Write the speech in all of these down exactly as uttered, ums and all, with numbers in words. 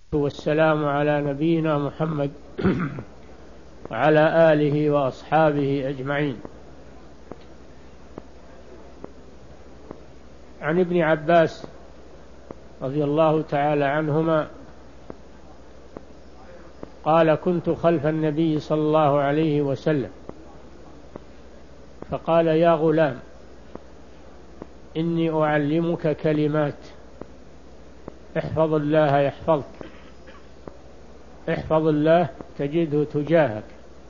والسلام على نبينا محمد وعلى آله وأصحابه أجمعين. عن ابن عباس رضي الله تعالى عنهما قال: كنت خلف النبي صلى الله عليه وسلم فقال: يا غلام، إني أعلمك كلمات، احفظ الله يحفظك، احفظ الله تجده تجاهك،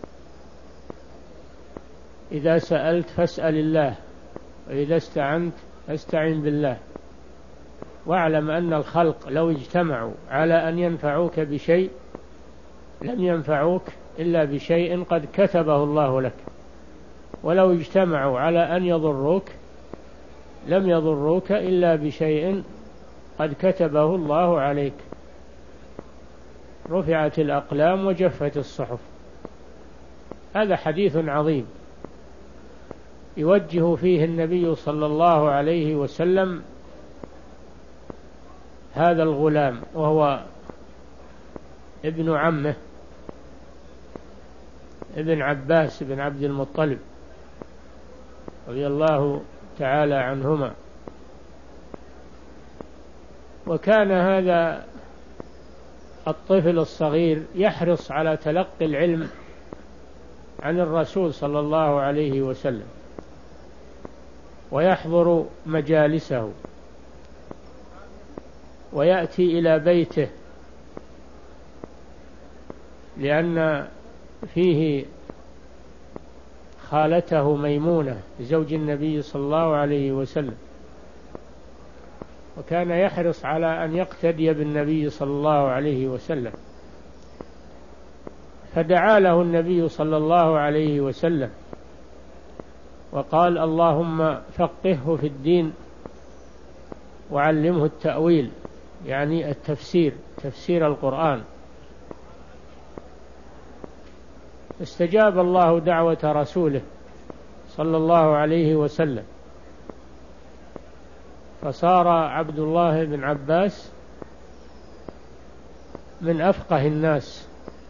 إذا سألت فاسأل الله، وإذا استعنت فاستعن بالله، واعلم أن الخلق لو اجتمعوا على أن ينفعوك بشيء لم ينفعوك إلا بشيء قد كتبه الله لك، ولو اجتمعوا على أن يضروك لم يضروك إلا بشيء قد كتبه الله عليك. رفعت الأقلام وجفت الصحف. هذا حديث عظيم يوجه فيه النبي صلى الله عليه وسلم هذا الغلام، وهو ابن عمه ابن عباس بن عبد المطلب رضي الله تعالى عنهما. وكان هذا الطفل الصغير يحرص على تلقي العلم عن الرسول صلى الله عليه وسلم، ويحضر مجالسه، ويأتي إلى بيته، لأن فيه خالته ميمونة زوج النبي صلى الله عليه وسلم، وكان يحرص على أن يقتدي بالنبي صلى الله عليه وسلم. فدعا له النبي صلى الله عليه وسلم وقال: اللهم فقهه في الدين وعلمه التأويل، يعني التفسير، تفسير القرآن. استجاب الله دعوة رسوله صلى الله عليه وسلم، فصار عبد الله بن عباس من أفقه الناس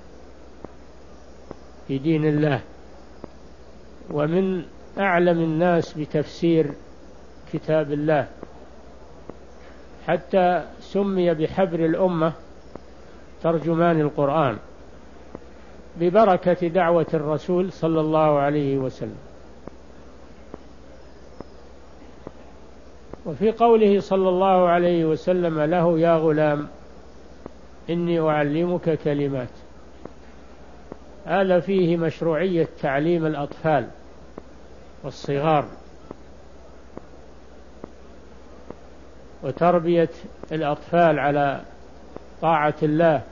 في دين الله، ومن أعلم الناس بتفسير كتاب الله، حتى سمي بحبر الأمة ترجمان القرآن ببركة دعوة الرسول صلى الله عليه وسلم. وفي قوله صلى الله عليه وسلم له: يا غلام، إني أعلمك كلمات، هذا فيه مشروعية تعليم الأطفال والصغار وتربية الأطفال على طاعة الله،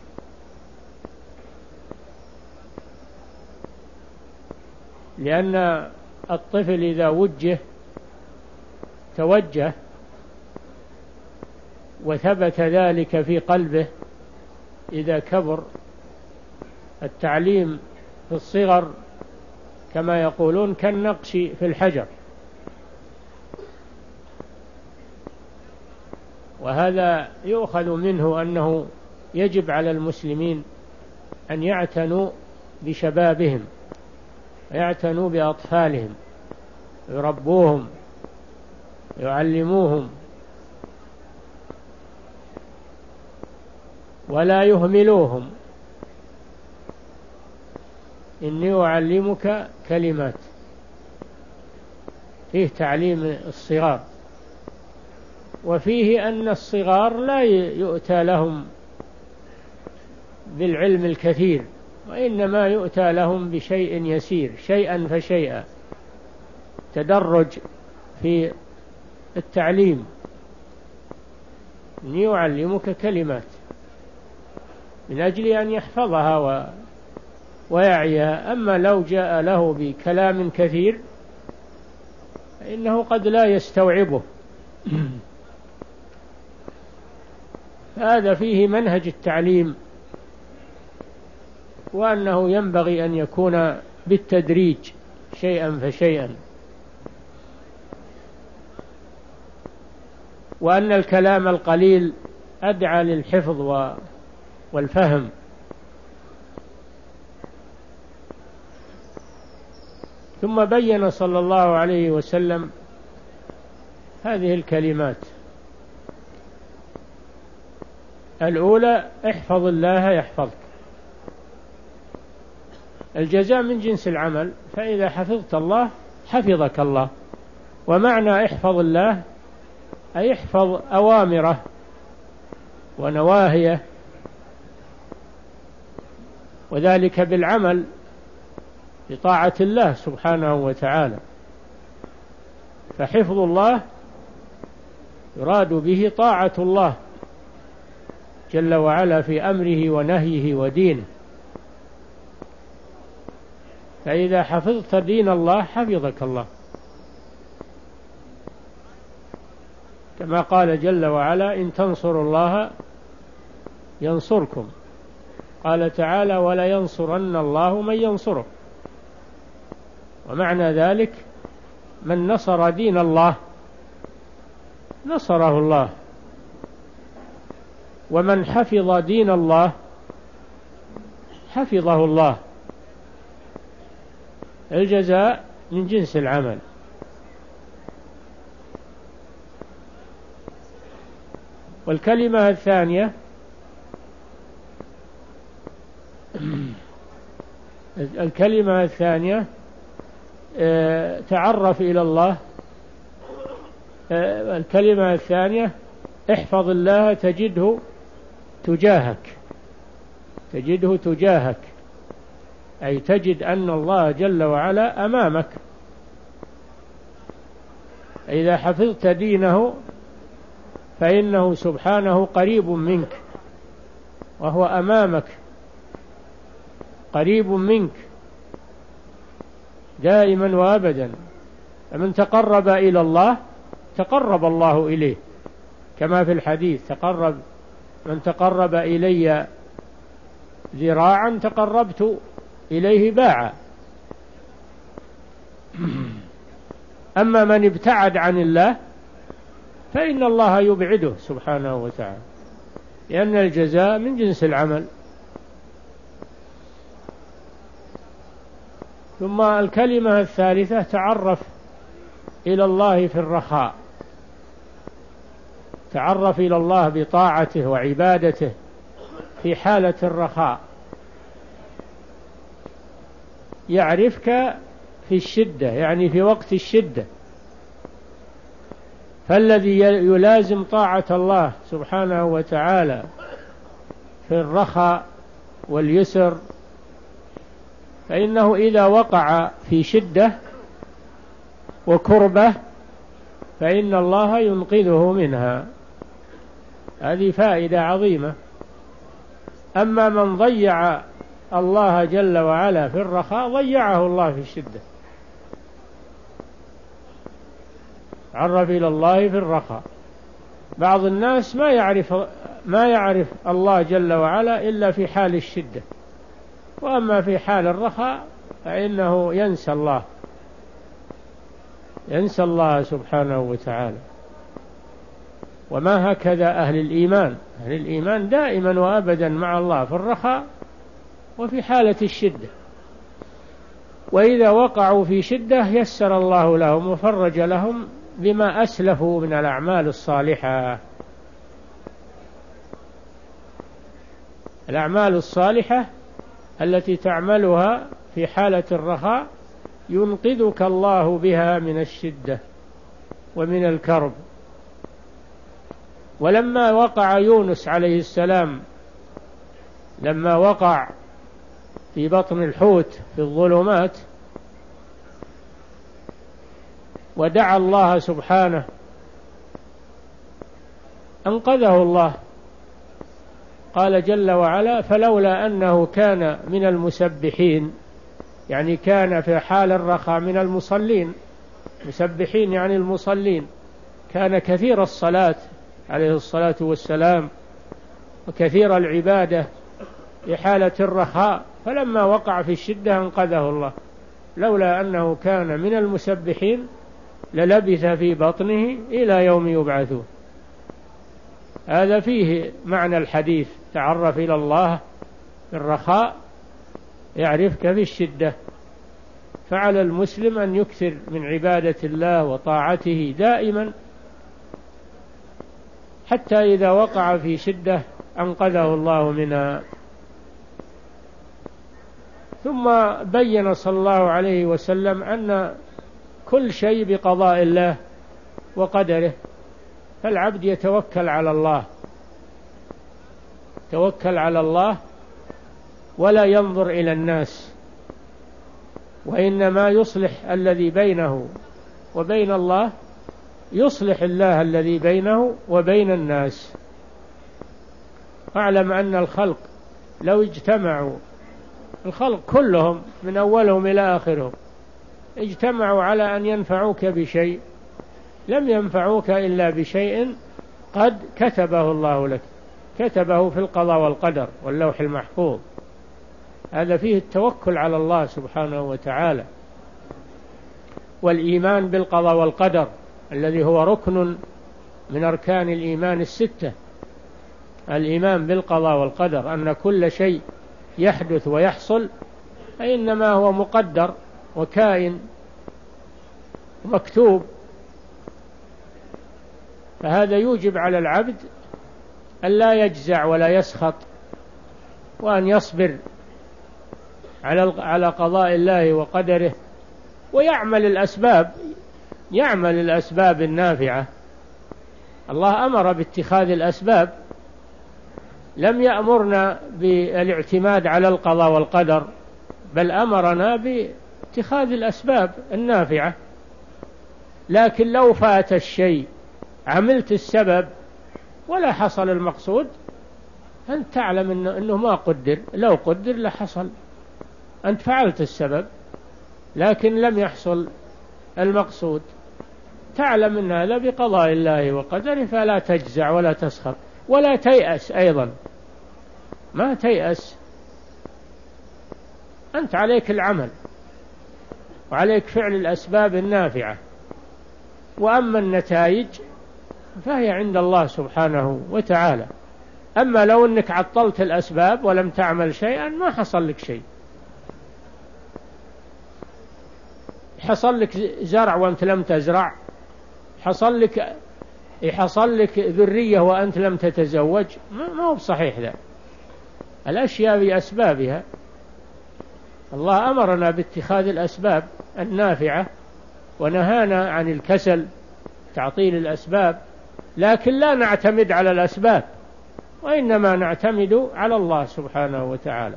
لأن الطفل إذا وجه توجه وثبت ذلك في قلبه إذا كبر. التعليم في الصغر كما يقولون كالنقش في الحجر، وهذا يؤخذ منه أنه يجب على المسلمين أن يعتنوا بشبابهم ويعتنوا بأطفالهم، يربوهم يعلموهم ولا يهملوهم. إني أعلمك كلمات، فيه تعليم الصغار، وفيه أن الصغار لا يؤتى لهم بالعلم الكثير، وإنما يؤتى لهم بشيء يسير، شيئا فشيئا، تدرج في التعليم. إني أعلمك كلمات من أجل أن يحفظها و... ويعيها. أما لو جاء له بكلام كثير فإنه قد لا يستوعبه. هذا فيه منهج التعليم، وأنه ينبغي أن يكون بالتدريج شيئا فشيئا، وأن الكلام القليل أدعى للحفظ والفهم. ثم بين صلى الله عليه وسلم هذه الكلمات. الأولى: احفظ الله يحفظك. الجزاء من جنس العمل، فإذا حفظت الله حفظك الله. ومعنى احفظ الله أي احفظ أوامره ونواهيه، وذلك بالعمل بطاعة الله سبحانه وتعالى. فحفظ الله يراد به طاعة الله جل وعلا في أمره ونهيه ودينه. فإذا حفظت دين الله حفظك الله، كما قال جل وعلا: إن تنصروا الله ينصركم. قال تعالى: ولا ينصرن الله من ينصره. ومعنى ذلك: من نصر دين الله نصره الله، ومن حفظ دين الله حفظه الله. الجزاء من جنس العمل. والكلمة الثانية: الكلمة الثانية تعرف إلى الله. الكلمة الثانية: احفظ الله تجده تجاهك. تجده تجاهك أي تجد أن الله جل وعلا أمامك. إذا حفظت دينه فإنه سبحانه قريب منك، وهو أمامك قريب منك دائما وأبدا. فمن تقرب إلى الله تقرب الله إليه، كما في الحديث: تقرب من تقرب إلي ذراعا تقربت إليه باعا. أما من ابتعد عن الله فإن الله يبعده سبحانه وتعالى، لأن الجزاء من جنس العمل. ثم الكلمة الثالثة: تعرف إلى الله في الرخاء. تعرف إلى الله بطاعته وعبادته في حالة الرخاء، يعرفك في الشدة، يعني في وقت الشدة. فالذي يلازم طاعة الله سبحانه وتعالى في الرخاء واليسر فإنه إذا وقع في شدة وكربة فإن الله ينقذه منها. هذه فائدة عظيمة. أما من ضيع الله جل وعلا في الرخاء ضيعه الله في الشدة. تعرف إلى الله في الرخاء. بعض الناس ما يعرف ما يعرف الله جل وعلا إلا في حال الشدة، وأما في حال الرخاء فإنه ينسى الله ينسى الله سبحانه وتعالى. وما هكذا أهل الإيمان. أهل الإيمان دائما وأبدا مع الله في الرخاء وفي حالة الشدة، وإذا وقعوا في شدة يسر الله لهم وفرج لهم بما أسلفوا من الأعمال الصالحة. الأعمال الصالحة التي تعملها في حالة الرخاء ينقذك الله بها من الشدة ومن الكرب. ولما وقع يونس عليه السلام، لما وقع في بطن الحوت في الظلمات ودعا الله سبحانه أنقذه الله. قال جل وعلا: فلولا أنه كان من المسبحين، يعني كان في حال الرخاء من المصلين. مسبحين يعني المصلين. كان كثير الصلاة عليه الصلاة والسلام وكثير العبادة في حالة الرخاء، فلما وقع في الشدة أنقذه الله. لولا أنه كان من المسبحين للبث في بطنه إلى يوم يبعثون. هذا فيه معنى الحديث: تعرف إلى الله في الرخاء يعرفك في الشدة. فعلى المسلم أن يكثر من عبادة الله وطاعته دائما، حتى إذا وقع في شدة أنقذه الله منها. ثم بين صلى الله عليه وسلم أن كل شيء بقضاء الله وقدره، فالعبد يتوكل على الله، توكل على الله ولا ينظر إلى الناس، وإنما يصلح الذي بينه وبين الله، يصلح الله الذي بينه وبين الناس. أعلم أن الخلق لو اجتمعوا، الخلق كلهم من أولهم إلى آخرهم، اجتمعوا على أن ينفعوك بشيء لم ينفعوك إلا بشيء قد كتبه الله لك، كتبه في القضاء والقدر واللوح المحفوظ. هذا فيه التوكل على الله سبحانه وتعالى، والإيمان بالقضاء والقدر الذي هو ركن من أركان الإيمان الستة. الإيمان بالقضاء والقدر أن كل شيء يحدث ويحصل فإنما هو مقدر وكائن مكتوب. فهذا يوجب على العبد أن لا يجزع ولا يسخط، وأن يصبر على على قضاء الله وقدره، ويعمل الأسباب، يعمل الأسباب النافعة. الله أمر باتخاذ الأسباب، لم يأمرنا بالاعتماد على القضاء والقدر، بل أمرنا باتخاذ الأسباب النافعة. لكن لو فات الشيء عملت السبب ولا حصل المقصود، أنت تعلم إنه, إنه ما قدر، لو قدر لحصل، أنت فعلت السبب لكن لم يحصل المقصود، تعلم أن هذا بقضاء الله وقدره، فلا تجزع ولا تسخط ولا تيأس. أيضا ما تيأس، أنت عليك العمل وعليك فعل الأسباب النافعة، وأما النتائج فهي عند الله سبحانه وتعالى. أما لو أنك عطلت الأسباب ولم تعمل شيئا ما حصل لك شيء، حصل لك زرع وأنت لم تزرع، حصل لك حصل لك ذرية وأنت لم تتزوج، ما هو صحيح ذا. الأشياء بأسبابها. الله أمرنا باتخاذ الأسباب النافعة ونهانا عن الكسل، تعطيل الأسباب، لكن لا نعتمد على الأسباب، وإنما نعتمد على الله سبحانه وتعالى.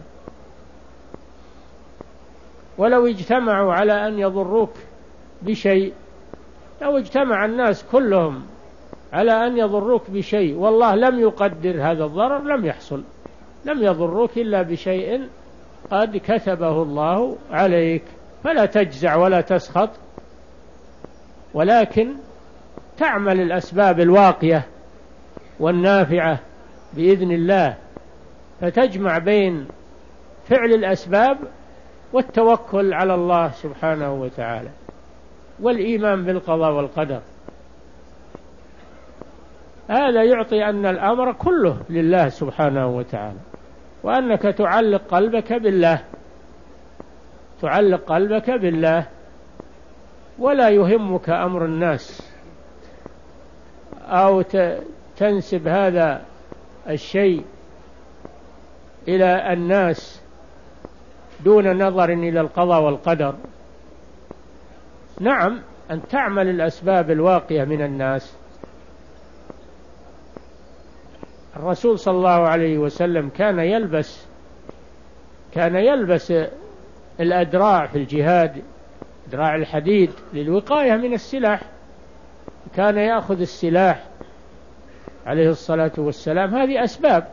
ولو اجتمعوا على أن يضروك بشيء، لو اجتمع الناس كلهم على أن يضروك بشيء والله لم يقدر هذا الضرر لم يحصل، لم يضروك إلا بشيء قد كتبه الله عليك. فلا تجزع ولا تسخط، ولكن تعمل الأسباب الواقية والنافعة بإذن الله، فتجمع بين فعل الأسباب والتوكل على الله سبحانه وتعالى والإيمان بالقضاء والقدر. هذا يعطي أن الأمر كله لله سبحانه وتعالى، وأنك تعلق قلبك بالله، تعلق قلبك بالله، ولا يهمك أمر الناس، أو تنسب هذا الشيء إلى الناس دون نظر إلى القضاء والقدر. نعم، أن تعمل الأسباب الواقية من الناس. الرسول صلى الله عليه وسلم كان يلبس كان يلبس الأدراع في الجهاد، دراع الحديد للوقاية من السلاح، كان يأخذ السلاح عليه الصلاة والسلام. هذه أسباب،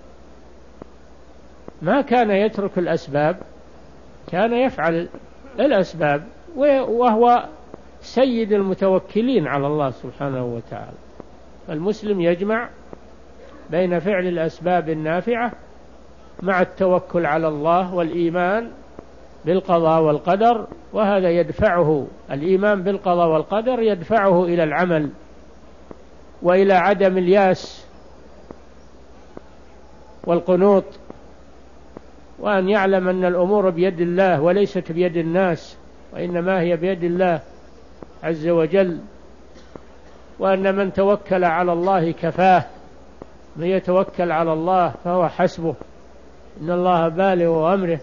ما كان يترك الأسباب، كان يفعل الأسباب، وهو سيد المتوكلين على الله سبحانه وتعالى. المسلم يجمع بين فعل الأسباب النافعة مع التوكل على الله والإيمان بالقضاء والقدر، وهذا يدفعه، الإيمان بالقضاء والقدر يدفعه إلى العمل وإلى عدم الياس والقنوط، وأن يعلم أن الأمور بيد الله وليست بيد الناس، وإنما هي بيد الله عز وجل، وأن من توكل على الله كفاه، من يتوكل على الله فهو حسبه، إن الله بالغ أمره.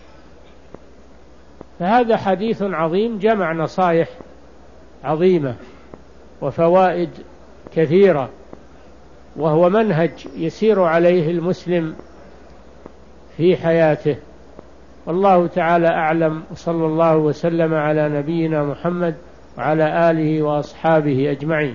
فهذا حديث عظيم جمع نصائح عظيمة وفوائد كثيرة، وهو منهج يسير عليه المسلم في حياته. والله تعالى أعلم، وصلى الله وسلم على نبينا محمد وعلى آله وأصحابه أجمعين.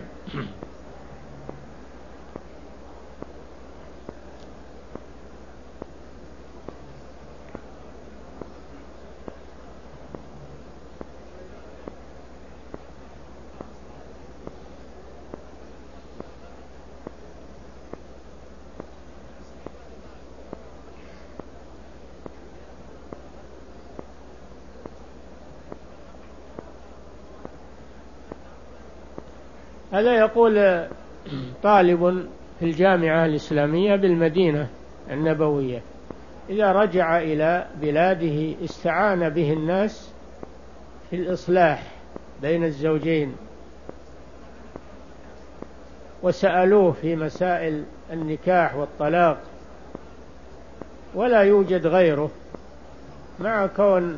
هذا يقول طالب في الجامعة الإسلامية بالمدينة النبوية، إذا رجع إلى بلاده استعان به الناس في الإصلاح بين الزوجين، وسألوه في مسائل النكاح والطلاق ولا يوجد غيره، مع كون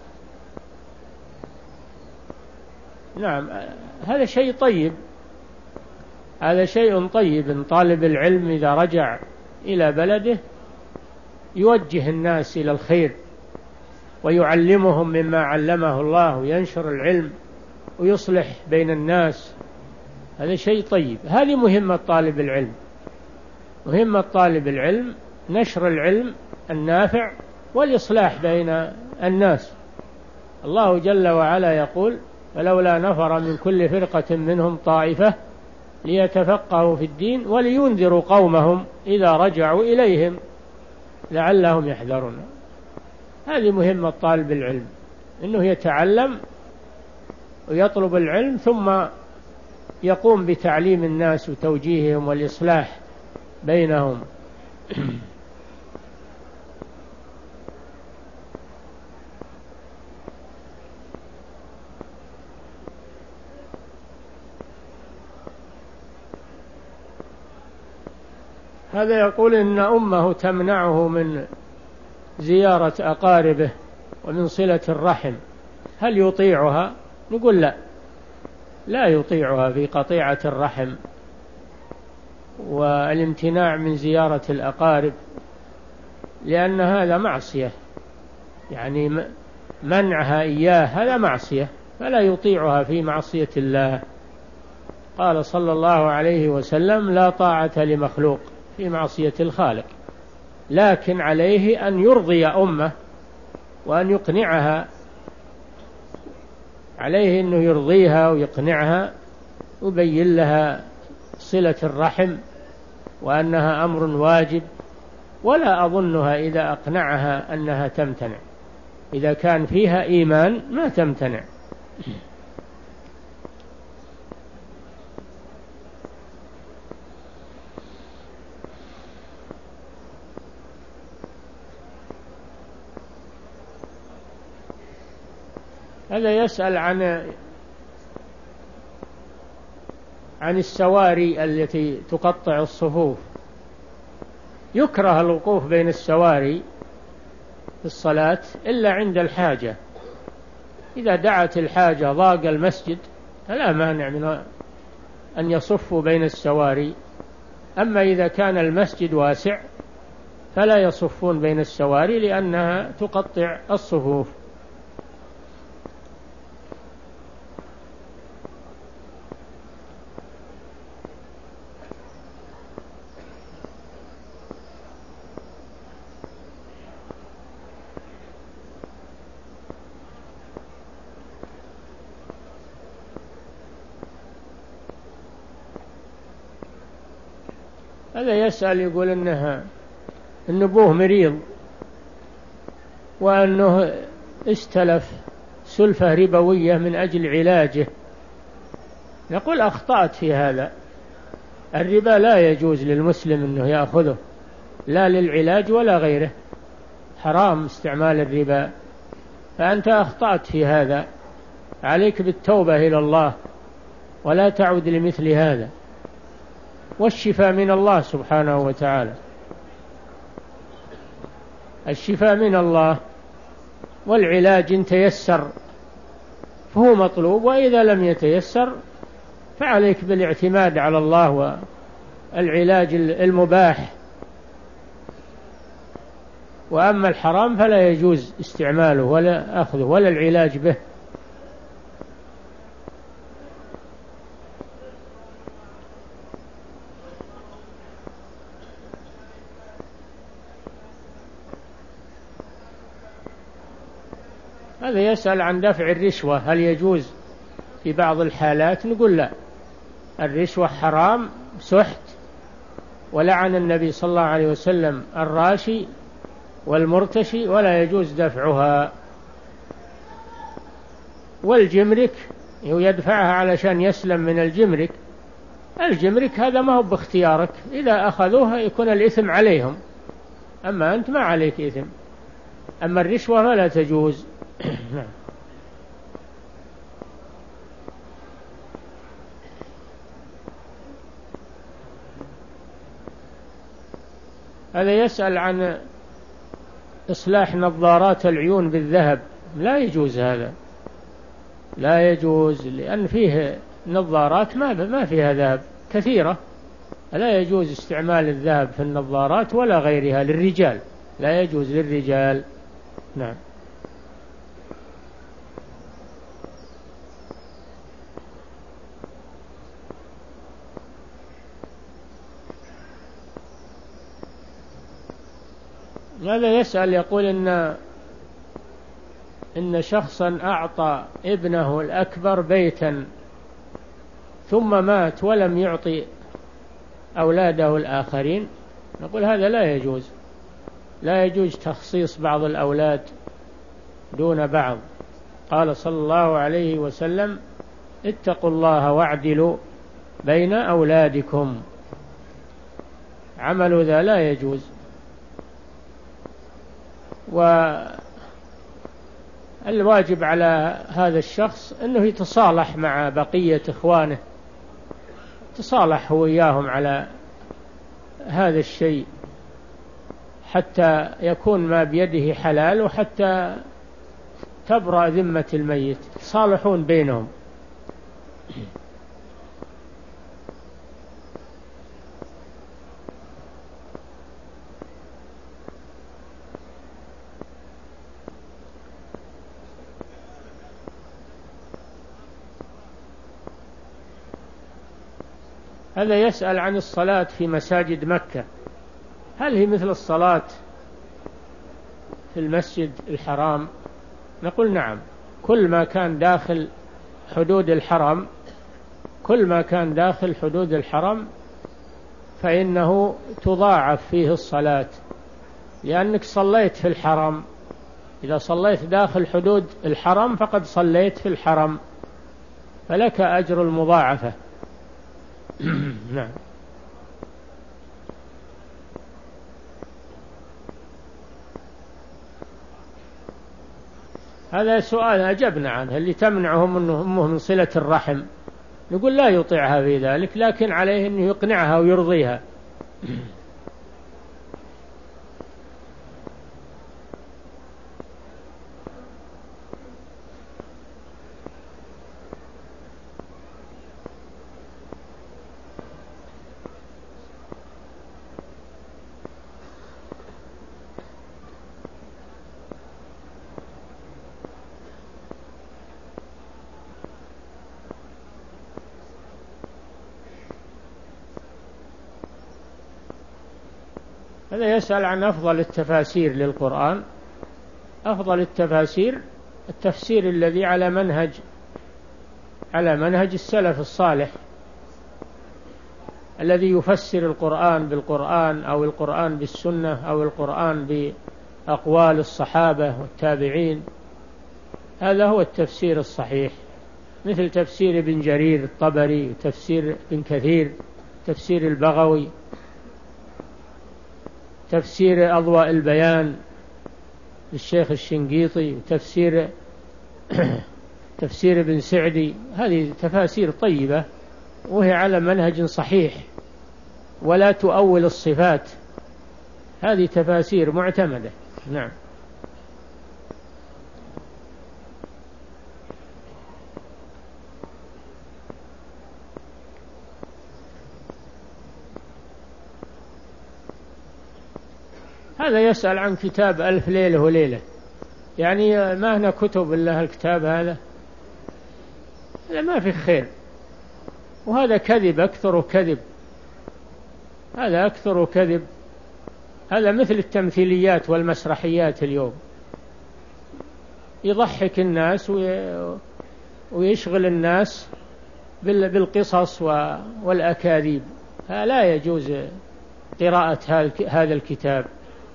نعم هذا شيء طيب، هذا شيء طيب إن طالب العلم إذا رجع إلى بلده يوجه الناس إلى الخير ويعلمهم مما علمه الله وينشر العلم ويصلح بين الناس، هذا شيء طيب. هذه مهمة طالب العلم، مهمة طالب العلم نشر العلم النافع والإصلاح بين الناس. الله جل وعلا يقول: فلولا نفر من كل فرقة منهم طائفة ليتفقهوا في الدين ولينذروا قومهم إذا رجعوا إليهم لعلهم يحذرون. هذه مهمة طالب العلم، إنه يتعلم ويطلب العلم ثم يقوم بتعليم الناس وتوجيههم والإصلاح بينهم. هذا يقول إن أمه تمنعه من زيارة أقاربه ومن صلة الرحم، هل يطيعها؟ نقول لا، لا يطيعها في قطيعة الرحم والامتناع من زيارة الأقارب، لأن هذا معصية، يعني منعها إياه هذا معصية، فلا يطيعها في معصية الله. قال صلى الله عليه وسلم: لا طاعة لمخلوق في معصية الخالق، لكن عليه أن يرضي أمه وأن يقنعها، عليه أنه يرضيها ويقنعها ويبين لها صلة الرحم وأنها أمر واجب، ولا أظنها إذا أقنعها أنها تمتنع، إذا كان فيها إيمان ما تمتنع. هذا يسأل عن عن السواري التي تقطع الصفوف. يكره الوقوف بين السواري في الصلاة إلا عند الحاجة، إذا دعت الحاجة ضاق المسجد فلا مانع من أن يصفوا بين السواري، أما إذا كان المسجد واسع فلا يصفون بين السواري لأنها تقطع الصفوف. هذا يسأل يقول إنها إن أبوه مريض وأنه استلف سلفة ربوية من أجل علاجه. نقول أخطأت في هذا، الربا لا يجوز للمسلم أنه يأخذه، لا للعلاج ولا غيره، حرام استعمال الربا. فأنت أخطأت في هذا، عليك بالتوبة إلى الله ولا تعود لمثل هذا، والشفاء من الله سبحانه وتعالى، الشفاء من الله، والعلاج إن تيسر فهو مطلوب، وإذا لم يتيسر فعليك بالاعتماد على الله والعلاج المباح. وأما الحرام فلا يجوز استعماله ولا أخذه ولا العلاج به. هذا يسأل عن دفع الرشوة، هل يجوز في بعض الحالات؟ نقول لا، الرشوة حرام سحت، ولعن النبي صلى الله عليه وسلم الراشي والمرتشي، ولا يجوز دفعها. والجمرك يدفعها علشان يسلم من الجمرك، الجمرك هذا ما هو باختيارك، إذا أخذوها يكون الإثم عليهم، أما أنت ما عليك إثم. أما الرشوة فلا تجوز. هذا يسأل عن إصلاح نظارات العيون بالذهب، لا يجوز هذا، لا يجوز، لأن فيه نظارات ما ما فيها ذهب كثيرة، لا يجوز استعمال الذهب في النظارات ولا غيرها للرجال، لا يجوز للرجال. نعم. هذا يسأل يقول إن إن شخصا أعطى ابنه الأكبر بيتا ثم مات ولم يعطي أولاده الآخرين، نقول هذا لا يجوز، لا يجوز تخصيص بعض الأولاد دون بعض. قال صلى الله عليه وسلم: اتقوا الله واعدلوا بين أولادكم. عمل ذا لا يجوز. والواجب على هذا الشخص أنه يتصالح مع بقية إخوانه، تصالح هو وياهم على هذا الشيء حتى يكون ما بيده حلال، وحتى تبرأ ذمة الميت، صالحون بينهم. هذا يسأل عن الصلاة في مساجد مكة، هل هي مثل الصلاة في المسجد الحرام؟ نقول نعم، كل ما كان داخل حدود الحرم، كل ما كان داخل حدود الحرم فإنه تضاعف فيه الصلاة، لأنك صليت في الحرم. إذا صليت داخل حدود الحرم فقد صليت في الحرم، فلك أجر المضاعفة. نعم. هذا سؤال أجبنا عنه، اللي تمنعهم أمه من صلة الرحم، نقول لا يطيعها في ذلك، لكن عليه أن يقنعها ويرضيها. هذا يسأل عن أفضل التفاسير للقرآن. أفضل التفاسير التفسير الذي على منهج على منهج السلف الصالح، الذي يفسر القرآن بالقرآن، أو القرآن بالسنة، أو القرآن بأقوال الصحابة والتابعين. هذا هو التفسير الصحيح، مثل تفسير ابن جرير الطبري، تفسير ابن كثير، تفسير البغوي. تفسير أضواء البيان للشيخ الشنقيطي، وتفسير تفسير ابن سعدي، هذه تفاسير طيبة وهي على منهج صحيح ولا تؤول الصفات، هذه تفاسير معتمدة. نعم. هذا يسأل عن كتاب ألف ليلة وليلة، يعني ما هنا كتب إلا الكتاب هذا، لا ما في خير، وهذا كذب أكثر كذب، هذا أكثر كذب، هذا مثل التمثيليات والمسرحيات اليوم، يضحك الناس ويشغل الناس بالقصص والأكاذيب، لا يجوز قراءة هذا الكتاب.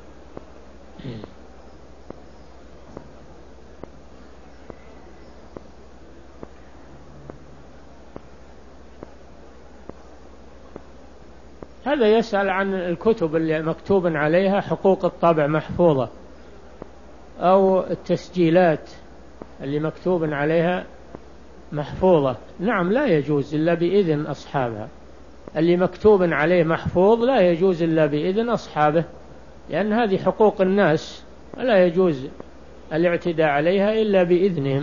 هذا يسأل عن الكتب اللي مكتوب عليها حقوق الطبع محفوظة، أو التسجيلات اللي مكتوب عليها محفوظة. نعم، لا يجوز إلا بإذن أصحابها، اللي مكتوب عليه محفوظ لا يجوز إلا بإذن أصحابه، لأن هذه حقوق الناس لا يجوز الاعتداء عليها إلا بإذنهم.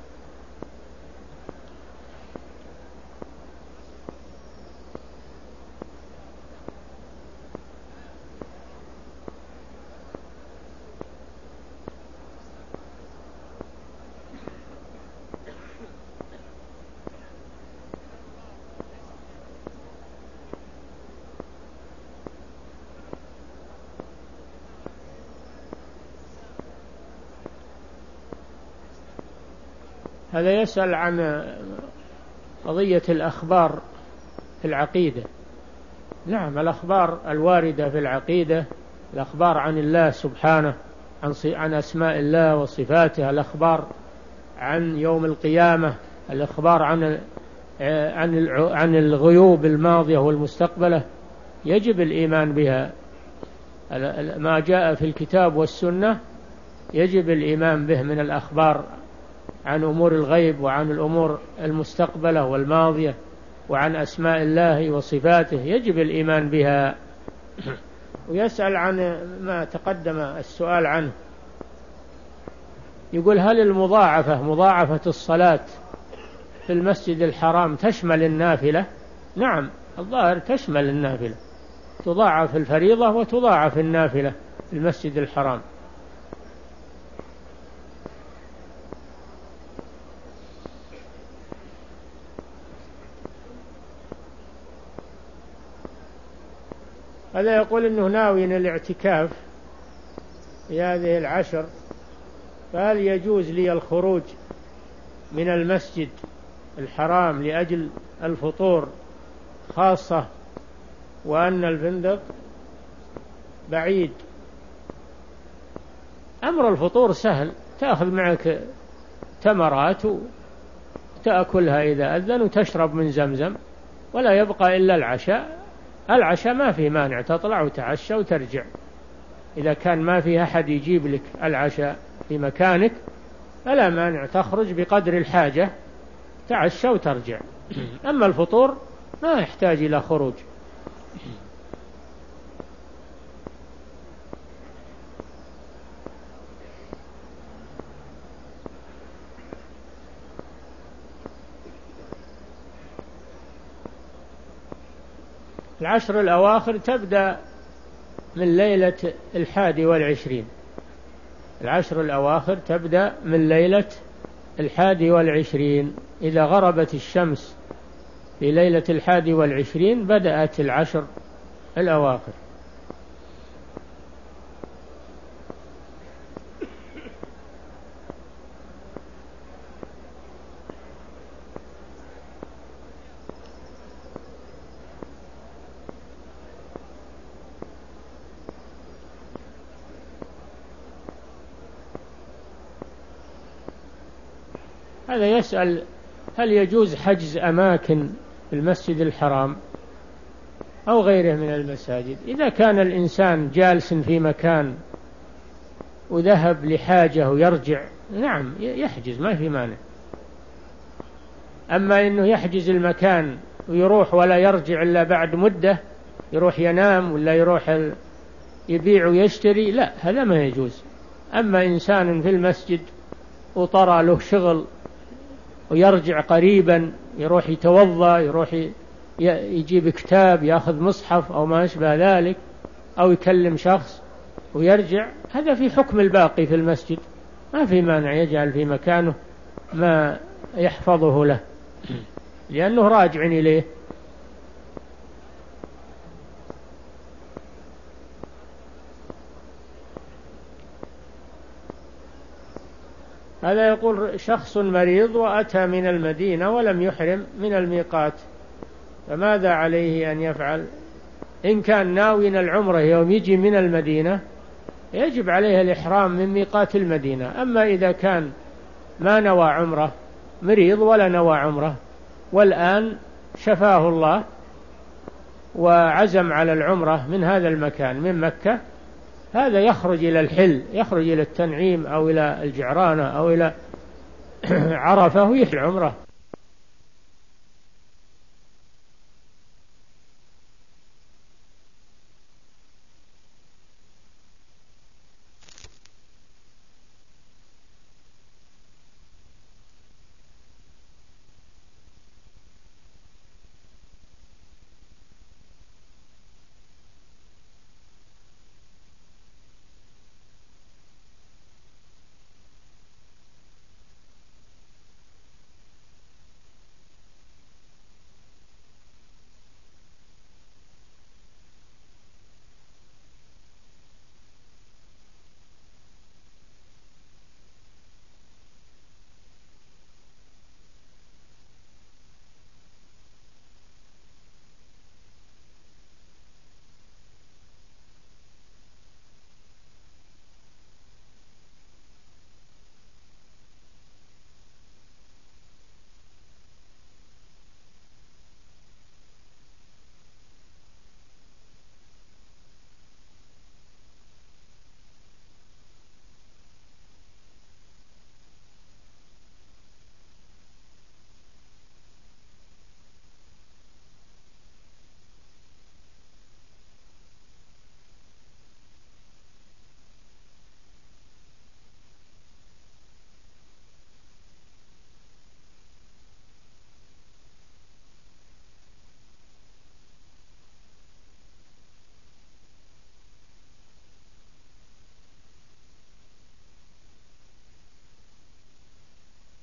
هذا يسأل عن قضية الأخبار في العقيدة. نعم، الأخبار الواردة في العقيدة، الأخبار عن الله سبحانه، عن أسماء الله وصفاته، الأخبار عن يوم القيامة، الأخبار عن عن عن الغيوب الماضية والمستقبلة، يجب الإيمان بها. ما جاء في الكتاب والسنة يجب الإيمان به من الأخبار عن أمور الغيب وعن الأمور المستقبلة والماضية وعن أسماء الله وصفاته، يجب الإيمان بها. ويسأل عن ما تقدم السؤال عنه، يقول: هل المضاعفة مضاعفة الصلاة في المسجد الحرام تشمل النافلة؟ نعم، الظاهر تشمل النافلة، تضاعف الفريضة وتضاعف النافلة في المسجد الحرام. هذا يقول إنه ناوي الاعتكاف في هذه العشر، فهل يجوز لي الخروج من المسجد الحرام لأجل الفطور خاصة وأن الفندق بعيد؟ أمر الفطور سهل، تأخذ معك تمرات وتأكلها إذا أذن وتشرب من زمزم، ولا يبقى إلا العشاء. العشاء ما في مانع، تطلع وتعشى وترجع، إذا كان ما في أحد يجيب لك العشاء في مكانك فلا مانع، تخرج بقدر الحاجة تعشى وترجع. أما الفطور ما يحتاج إلى خروج. العشر الأواخر تبدأ من ليلة الحادي والعشرين، العشر الأواخر تبدأ من ليلة الحادي والعشرين، إذا غربت الشمس في ليلة الحادي والعشرين بدأت العشر الأواخر. هذا يسأل: هل يجوز حجز أماكن في المسجد الحرام؟ أو غيره من المساجد. إذا كان الإنسان جالس في مكان وذهب لحاجة ويرجع، نعم يحجز، ما في مانع. أما إنه يحجز المكان ويروح ولا يرجع إلا بعد مدة، يروح ينام ولا يروح يبيع ويشتري، لا، هذا ما يجوز. أما إنسان في المسجد وطرى له شغل ويرجع قريبا، يروح يتوضأ، يروح يجيب كتاب، يأخذ مصحف أو ما أشبه ذلك، أو يكلم شخص ويرجع، هذا في حكم الباقي في المسجد، ما في مانع يجعل في مكانه ما يحفظه له، لأنه راجع إليه. هذا يقول شخص مريض وأتى من المدينة ولم يحرم من الميقات، فماذا عليه أن يفعل؟ إن كان ناوي العمرة يوم يجي من المدينة يجب عليه الإحرام من ميقات المدينة. أما إذا كان ما نوى عمرة، مريض ولا نوى عمرة، والآن شفاه الله وعزم على العمرة من هذا المكان من مكة، هذا يخرج إلى الحل، يخرج إلى التنعيم أو إلى الجعرانة أو إلى عرفة ويحل عمره.